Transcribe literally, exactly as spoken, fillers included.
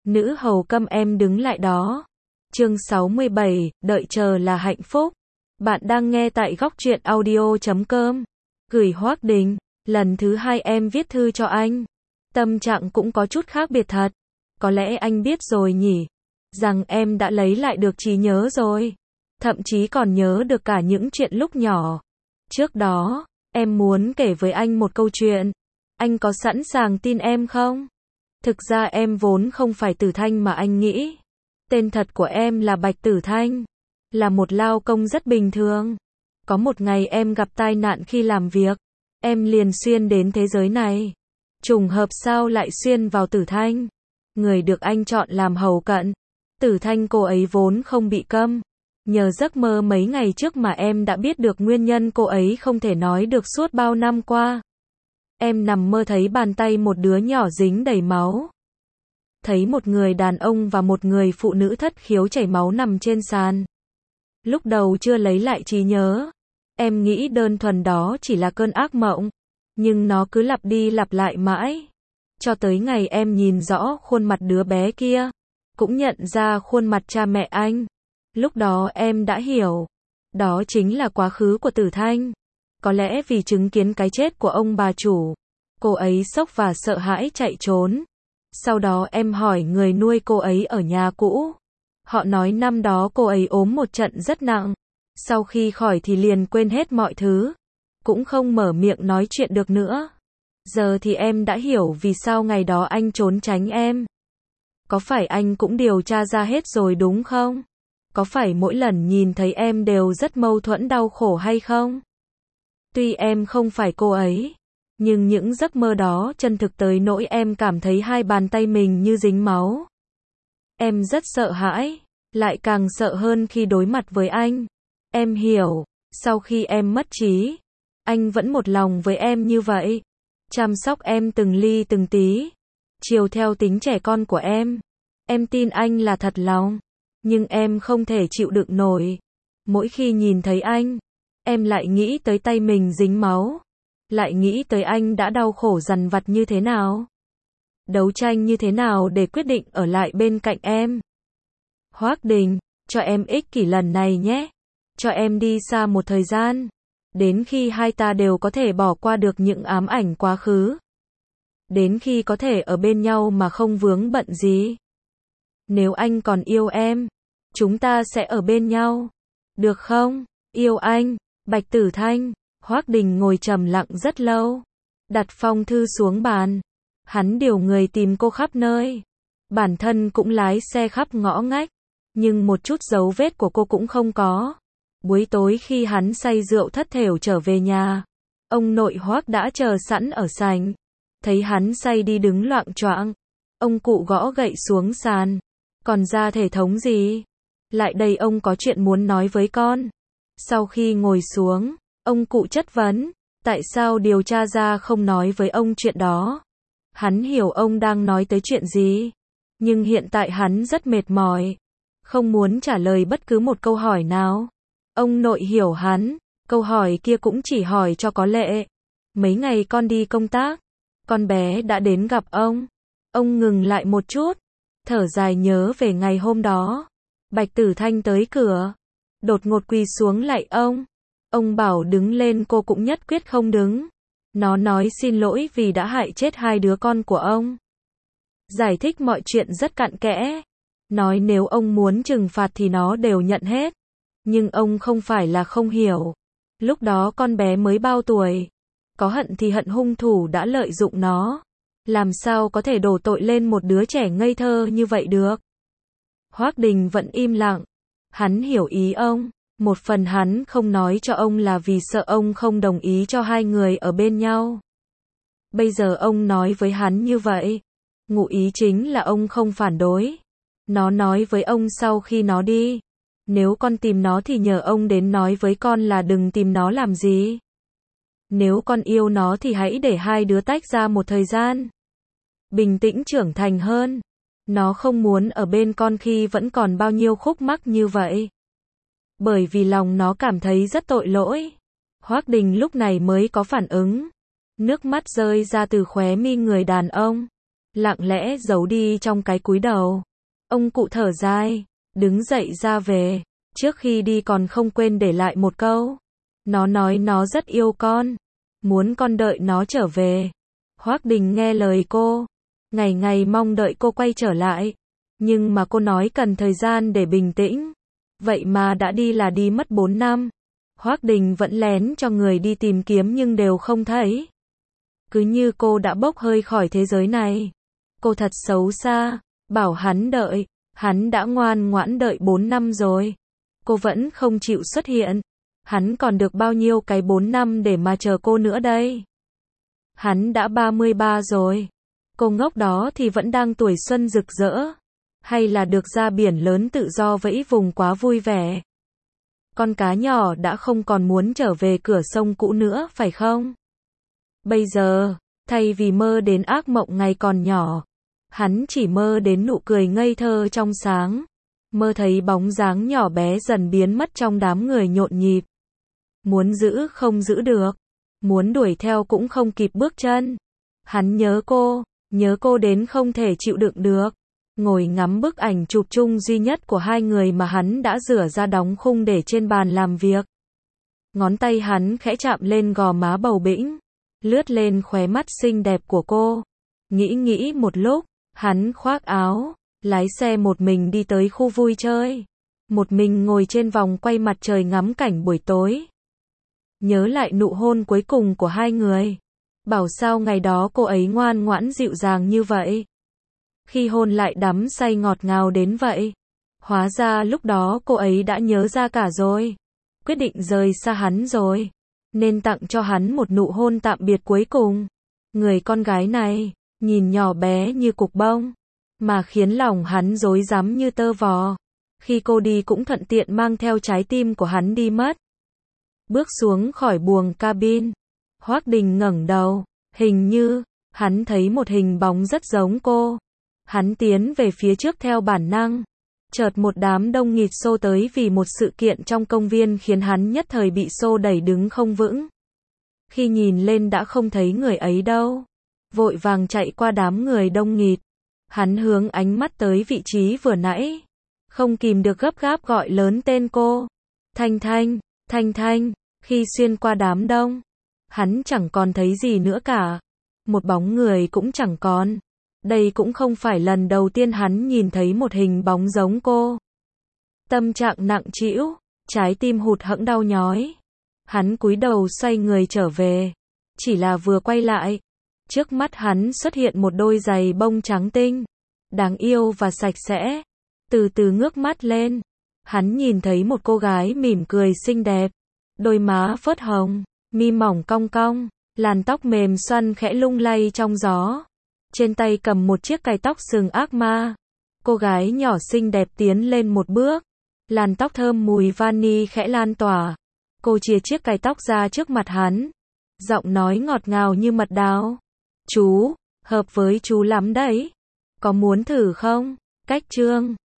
Nữ hầu câm em đứng lại đó. Chương sáu mươi bảy, đợi chờ là hạnh phúc. Bạn đang nghe tại góc truyện audio chấm com. Gửi Hoác Đình, lần thứ hai em viết thư cho anh. Tâm trạng cũng có chút khác biệt thật. Có lẽ anh biết rồi nhỉ, rằng em đã lấy lại được trí nhớ rồi. Thậm chí còn nhớ được cả những chuyện lúc nhỏ. Trước đó, em muốn kể với anh một câu chuyện. Anh có sẵn sàng tin em không? Thực ra em vốn không phải Tử Thanh mà anh nghĩ. Tên thật của em là Bạch Tử Thanh. Là một lao công rất bình thường. Có một ngày em gặp tai nạn khi làm việc. Em liền xuyên đến thế giới này. Trùng hợp sao lại xuyên vào Tử Thanh. Người được anh chọn làm hầu cận. Tử Thanh cô ấy vốn không bị câm. Nhờ giấc mơ mấy ngày trước mà em đã biết được nguyên nhân cô ấy không thể nói được suốt bao năm qua. Em nằm mơ thấy bàn tay một đứa nhỏ dính đầy máu. Thấy một người đàn ông và một người phụ nữ thất khiếu chảy máu nằm trên sàn. Lúc đầu chưa lấy lại trí nhớ. Em nghĩ đơn thuần đó chỉ là cơn ác mộng. Nhưng nó cứ lặp đi lặp lại mãi. Cho tới ngày em nhìn rõ khuôn mặt đứa bé kia. Cũng nhận ra khuôn mặt cha mẹ anh. Lúc đó em đã hiểu. Đó chính là quá khứ của Tử Thanh. Có lẽ vì chứng kiến cái chết của ông bà chủ. Cô ấy sốc và sợ hãi chạy trốn. Sau đó em hỏi người nuôi cô ấy ở nhà cũ. Họ nói năm đó cô ấy ốm một trận rất nặng. Sau khi khỏi thì liền quên hết mọi thứ. Cũng không mở miệng nói chuyện được nữa. Giờ thì em đã hiểu vì sao ngày đó anh trốn tránh em. Có phải anh cũng điều tra ra hết rồi đúng không? Có phải mỗi lần nhìn thấy em đều rất mâu thuẫn đau khổ hay không? Tuy em không phải cô ấy, nhưng những giấc mơ đó chân thực tới nỗi em cảm thấy hai bàn tay mình như dính máu. Em rất sợ hãi, lại càng sợ hơn khi đối mặt với anh. Em hiểu, sau khi em mất trí, anh vẫn một lòng với em như vậy. Chăm sóc em từng ly từng tí, chiều theo tính trẻ con của em. Em tin anh là thật lòng, nhưng em không thể chịu đựng nổi. Mỗi khi nhìn thấy anh, em lại nghĩ tới tay mình dính máu. Lại nghĩ tới anh đã đau khổ dằn vặt như thế nào. Đấu tranh như thế nào để quyết định ở lại bên cạnh em. Hoác Đình, cho em ích kỷ lần này nhé. Cho em đi xa một thời gian. Đến khi hai ta đều có thể bỏ qua được những ám ảnh quá khứ. Đến khi có thể ở bên nhau mà không vướng bận gì. Nếu anh còn yêu em, chúng ta sẽ ở bên nhau. Được không? Yêu anh, Bạch Tử Thanh. Hoác Đình ngồi trầm lặng rất lâu. Đặt phong thư xuống bàn. Hắn điều người tìm cô khắp nơi. Bản thân cũng lái xe khắp ngõ ngách. Nhưng một chút dấu vết của cô cũng không có. Buổi tối khi hắn say rượu thất thểu trở về nhà. Ông nội Hoác đã chờ sẵn ở sảnh. Thấy hắn say đi đứng loạng choạng. Ông cụ gõ gậy xuống sàn. Còn ra thể thống gì? Lại đây ông có chuyện muốn nói với con. Sau khi ngồi xuống, ông cụ chất vấn. Tại sao điều tra ra không nói với ông chuyện đó? Hắn hiểu ông đang nói tới chuyện gì. Nhưng hiện tại hắn rất mệt mỏi. Không muốn trả lời bất cứ một câu hỏi nào. Ông nội hiểu hắn. Câu hỏi kia cũng chỉ hỏi cho có lệ. Mấy ngày con đi công tác. Con bé đã đến gặp ông. Ông ngừng lại một chút. Thở dài nhớ về ngày hôm đó. Bạch Tử Thanh tới cửa. Đột ngột quỳ xuống lạy ông. Ông bảo đứng lên cô cũng nhất quyết không đứng. Nó nói xin lỗi vì đã hại chết hai đứa con của ông. Giải thích mọi chuyện rất cặn kẽ. Nói nếu ông muốn trừng phạt thì nó đều nhận hết. Nhưng ông không phải là không hiểu. Lúc đó con bé mới bao tuổi. Có hận thì hận hung thủ đã lợi dụng nó. Làm sao có thể đổ tội lên một đứa trẻ ngây thơ như vậy được? Hoác Đình vẫn im lặng. Hắn hiểu ý ông. Một phần hắn không nói cho ông là vì sợ ông không đồng ý cho hai người ở bên nhau. Bây giờ ông nói với hắn như vậy. Ngụ ý chính là ông không phản đối. Nó nói với ông sau khi nó đi. Nếu con tìm nó thì nhờ ông đến nói với con là đừng tìm nó làm gì. Nếu con yêu nó thì hãy để hai đứa tách ra một thời gian. Bình tĩnh trưởng thành hơn. Nó không muốn ở bên con khi vẫn còn bao nhiêu khúc mắc như vậy. Bởi vì lòng nó cảm thấy rất tội lỗi. Hoác Đình lúc này mới có phản ứng. Nước mắt rơi ra từ khóe mi người đàn ông. lặng lẽ giấu đi trong cái cúi đầu. Ông cụ thở dài, đứng dậy ra về, trước khi đi còn không quên để lại một câu. Nó nói nó rất yêu con, muốn con đợi nó trở về. Hoác Đình nghe lời cô, ngày ngày mong đợi cô quay trở lại, nhưng mà cô nói cần thời gian để bình tĩnh. Vậy mà đã đi là đi mất bốn năm. Hoác Đình vẫn lén cho người đi tìm kiếm nhưng đều không thấy. Cứ như cô đã bốc hơi khỏi thế giới này. Cô thật xấu xa, bảo hắn đợi, hắn đã ngoan ngoãn đợi bốn năm rồi. Cô vẫn không chịu xuất hiện. Hắn còn được bao nhiêu cái bốn năm để mà chờ cô nữa đây. Hắn đã ba mươi ba rồi. Cô ngốc đó thì vẫn đang tuổi xuân rực rỡ. Hay là được ra biển lớn tự do vẫy vùng quá vui vẻ. Con cá nhỏ đã không còn muốn trở về cửa sông cũ nữa phải không? Bây giờ, thay vì mơ đến ác mộng ngày còn nhỏ, hắn chỉ mơ đến nụ cười ngây thơ trong sáng. Mơ thấy bóng dáng nhỏ bé dần biến mất trong đám người nhộn nhịp. Muốn giữ không giữ được, muốn đuổi theo cũng không kịp bước chân. Hắn nhớ cô, nhớ cô đến không thể chịu đựng được. Ngồi ngắm bức ảnh chụp chung duy nhất của hai người mà hắn đã rửa ra đóng khung để trên bàn làm việc. Ngón tay hắn khẽ chạm lên gò má bầu bĩnh, lướt lên khóe mắt xinh đẹp của cô. Nghĩ nghĩ một lúc, hắn khoác áo, lái xe một mình đi tới khu vui chơi. Một mình ngồi trên vòng quay mặt trời ngắm cảnh buổi tối. Nhớ lại nụ hôn cuối cùng của hai người. Bảo sao ngày đó cô ấy ngoan ngoãn dịu dàng như vậy. Khi hôn lại đắm say ngọt ngào đến vậy. Hóa ra lúc đó cô ấy đã nhớ ra cả rồi. Quyết định rời xa hắn rồi. Nên tặng cho hắn một nụ hôn tạm biệt cuối cùng. Người con gái này, nhìn nhỏ bé như cục bông, mà khiến lòng hắn rối rắm như tơ vò. Khi cô đi cũng thuận tiện mang theo trái tim của hắn đi mất. Bước xuống khỏi buồng cabin, Hoác Đình ngẩng đầu, hình như, hắn thấy một hình bóng rất giống cô. Hắn tiến về phía trước theo bản năng. Chợt một đám đông nghịt xô tới vì một sự kiện trong công viên khiến hắn nhất thời bị xô đẩy đứng không vững. Khi nhìn lên đã không thấy người ấy đâu. Vội vàng chạy qua đám người đông nghịt. Hắn hướng ánh mắt tới vị trí vừa nãy. Không kìm được gấp gáp gọi lớn tên cô. Thanh Thanh, Thanh Thanh. Khi xuyên qua đám đông, hắn chẳng còn thấy gì nữa cả. Một bóng người cũng chẳng còn. Đây cũng không phải lần đầu tiên hắn nhìn thấy một hình bóng giống cô. Tâm trạng nặng trĩu, trái tim hụt hẫng đau nhói. Hắn cúi đầu xoay người trở về. Chỉ là vừa quay lại, trước mắt hắn xuất hiện một đôi giày bông trắng tinh, đáng yêu và sạch sẽ. Từ từ ngước mắt lên, hắn nhìn thấy một cô gái mỉm cười xinh đẹp. Đôi má phớt hồng, mi mỏng cong cong, làn tóc mềm xoăn khẽ lung lay trong gió. Trên tay cầm một chiếc cài tóc sừng ác ma. Cô gái nhỏ xinh đẹp tiến lên một bước. Làn tóc thơm mùi vani khẽ lan tỏa. Cô chìa chiếc cài tóc ra trước mặt hắn. Giọng nói ngọt ngào như mật đào. Chú, hợp với chú lắm đấy. Có muốn thử không? Cách chương